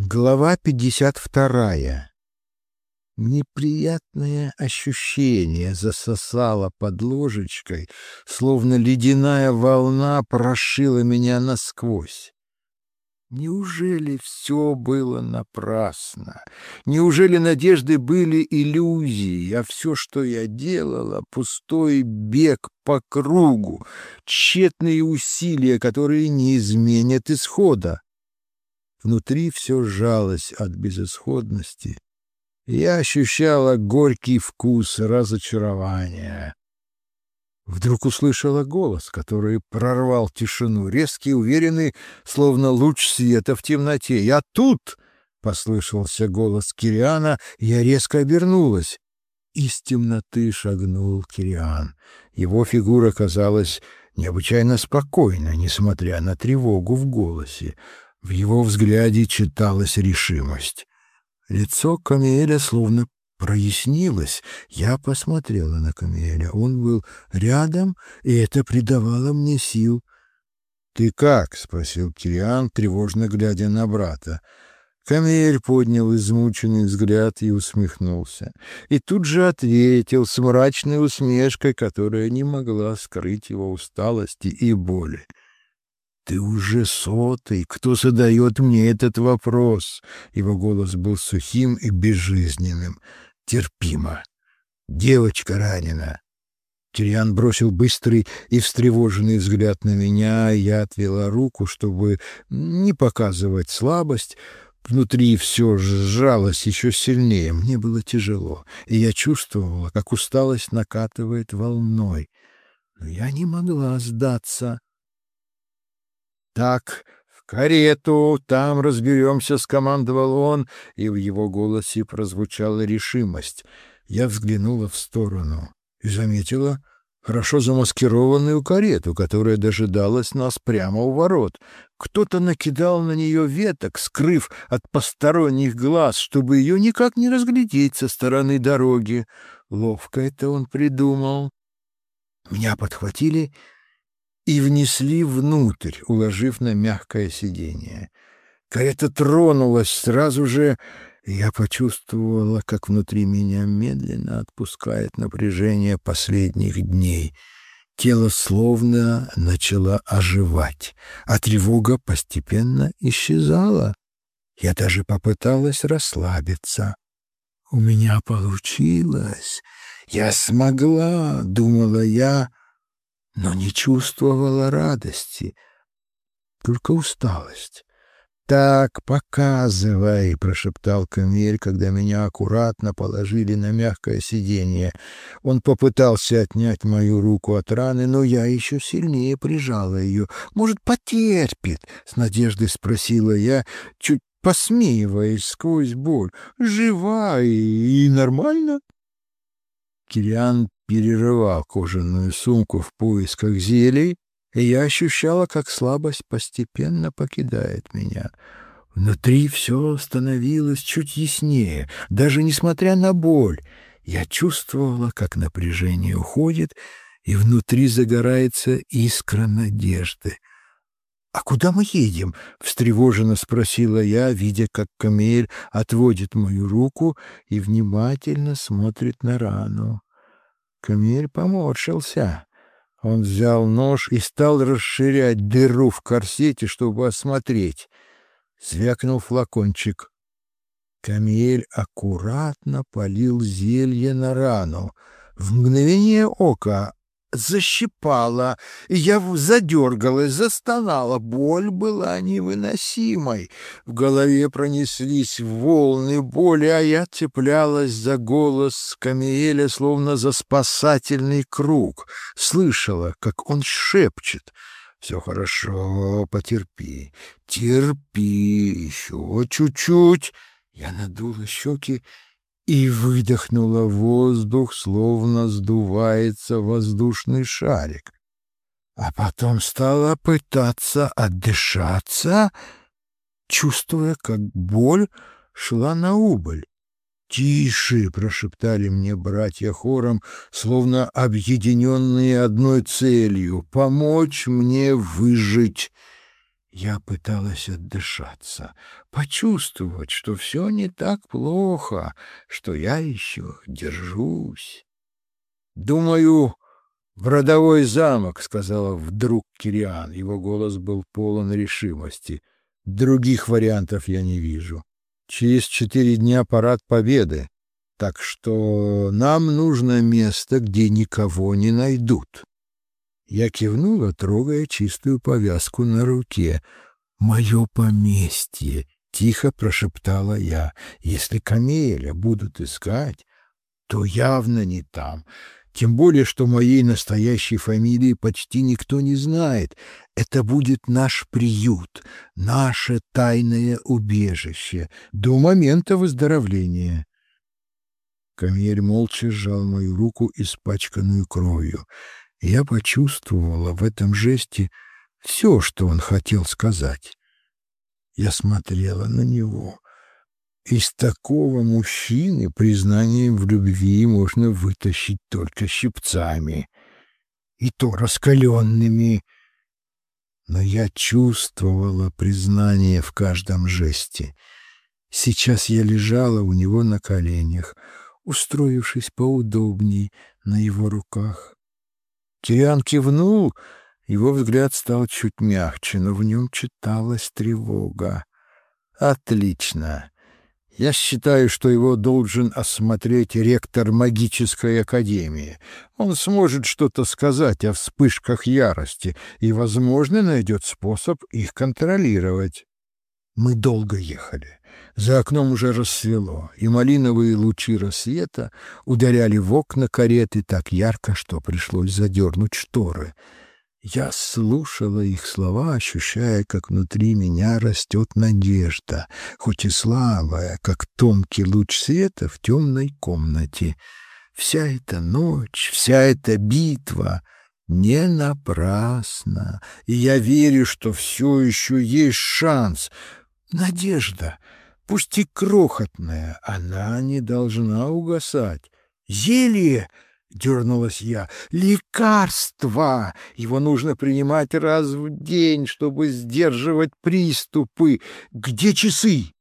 Глава 52. Неприятное ощущение засосало под ложечкой, словно ледяная волна прошила меня насквозь. Неужели все было напрасно? Неужели надежды были иллюзией, а все, что я делала, пустой бег по кругу, тщетные усилия, которые не изменят исхода? Внутри все сжалось от безысходности. Я ощущала горький вкус разочарования. Вдруг услышала голос, который прорвал тишину, резкий, уверенный, словно луч света в темноте. «Я тут!» — послышался голос Кириана, и я резко обернулась. Из темноты шагнул Кириан. Его фигура казалась необычайно спокойной, несмотря на тревогу в голосе. В его взгляде читалась решимость. Лицо Камиэля словно прояснилось. Я посмотрела на Камиэля. Он был рядом, и это придавало мне сил. «Ты как?» — спросил Кириан, тревожно глядя на брата. Камиэль поднял измученный взгляд и усмехнулся. И тут же ответил с мрачной усмешкой, которая не могла скрыть его усталости и боли. «Ты уже сотый. Кто задает мне этот вопрос?» Его голос был сухим и безжизненным. «Терпимо. Девочка ранена». Кириан бросил быстрый и встревоженный взгляд на меня, и я отвела руку, чтобы не показывать слабость. Внутри все сжалось еще сильнее. Мне было тяжело, и я чувствовала, как усталость накатывает волной. Но я не могла сдаться. «Так, в карету, там разберемся», — скомандовал он, и в его голосе прозвучала решимость. Я взглянула в сторону и заметила хорошо замаскированную карету, которая дожидалась нас прямо у ворот. Кто-то накидал на нее веток, скрыв от посторонних глаз, чтобы ее никак не разглядеть со стороны дороги. Ловко это он придумал. Меня подхватили и внесли внутрь, уложив на мягкое сиденье. Карета тронулась сразу же, и я почувствовала, как внутри меня медленно отпускает напряжение последних дней. Тело словно начало оживать, а тревога постепенно исчезала. Я даже попыталась расслабиться. У меня получилось. Я смогла, думала я, но не чувствовала радости, только усталость. «Так, показывай», — прошептал Камиль, когда меня аккуратно положили на мягкое сиденье. Он попытался отнять мою руку от раны, но я еще сильнее прижала ее. «Может, потерпит?» — с надеждой спросила я, чуть посмеиваясь сквозь боль. «Жива и нормально?» Кириан перерывал кожаную сумку в поисках зелий, и я ощущала, как слабость постепенно покидает меня. Внутри все становилось чуть яснее, даже несмотря на боль. Я чувствовала, как напряжение уходит, и внутри загорается искра надежды. «А куда мы едем?» — встревоженно спросила я, видя, как Камиль отводит мою руку и внимательно смотрит на рану. Камиль поморщился. Он взял нож и стал расширять дыру в корсете, чтобы осмотреть. Звякнул флакончик. Камиль аккуратно полил зелье на рану. В мгновение ока защипала, и я задергалась, застонала. Боль была невыносимой. В голове пронеслись волны боли, а я цеплялась за голос Камиэля, словно за спасательный круг. Слышала, как он шепчет: «Все хорошо, потерпи, терпи, еще чуть-чуть». Я надула щеки и выдохнула воздух, словно сдувается воздушный шарик. А потом стала пытаться отдышаться, чувствуя, как боль шла на убыль. «Тише!» — прошептали мне братья хором, словно объединенные одной целью — помочь мне выжить. Я пыталась отдышаться, почувствовать, что все не так плохо, что я еще держусь. «Думаю, в родовой замок», — сказала вдруг Кириан. Его голос был полон решимости. «Других вариантов я не вижу. Через 4 дня парад Победы, так что нам нужно место, где никого не найдут». Я кивнула, трогая чистую повязку на руке. «Мое поместье», — тихо прошептала я. «Если Камеля будут искать, то явно не там. Тем более, что моей настоящей фамилии почти никто не знает. Это будет наш приют, наше тайное убежище до момента выздоровления». Камель молча сжал мою руку, испачканную кровью. Я почувствовала в этом жесте все, что он хотел сказать. Я смотрела на него. Из такого мужчины признанием в любви можно вытащить только щипцами, и то раскаленными. Но я чувствовала признание в каждом жесте. Сейчас я лежала у него на коленях, устроившись поудобней на его руках. Кириан кивнул, его взгляд стал чуть мягче, но в нем читалась тревога. «Отлично. Я считаю, что его должен осмотреть ректор магической академии. Он сможет что-то сказать о вспышках ярости и, возможно, найдет способ их контролировать». Мы долго ехали. За окном уже рассвело, и малиновые лучи рассвета ударяли в окна кареты так ярко, что пришлось задернуть шторы. Я слушала их слова, ощущая, как внутри меня растет надежда, хоть и слабая, как тонкий луч света в темной комнате. Вся эта ночь, вся эта битва не напрасна, и я верю, что все еще есть шанс. Надежда, пусть и крохотная, она не должна угасать. «Зелье!» — дернулась я. «Лекарство! Его нужно принимать раз в день, чтобы сдерживать приступы. Где часы?»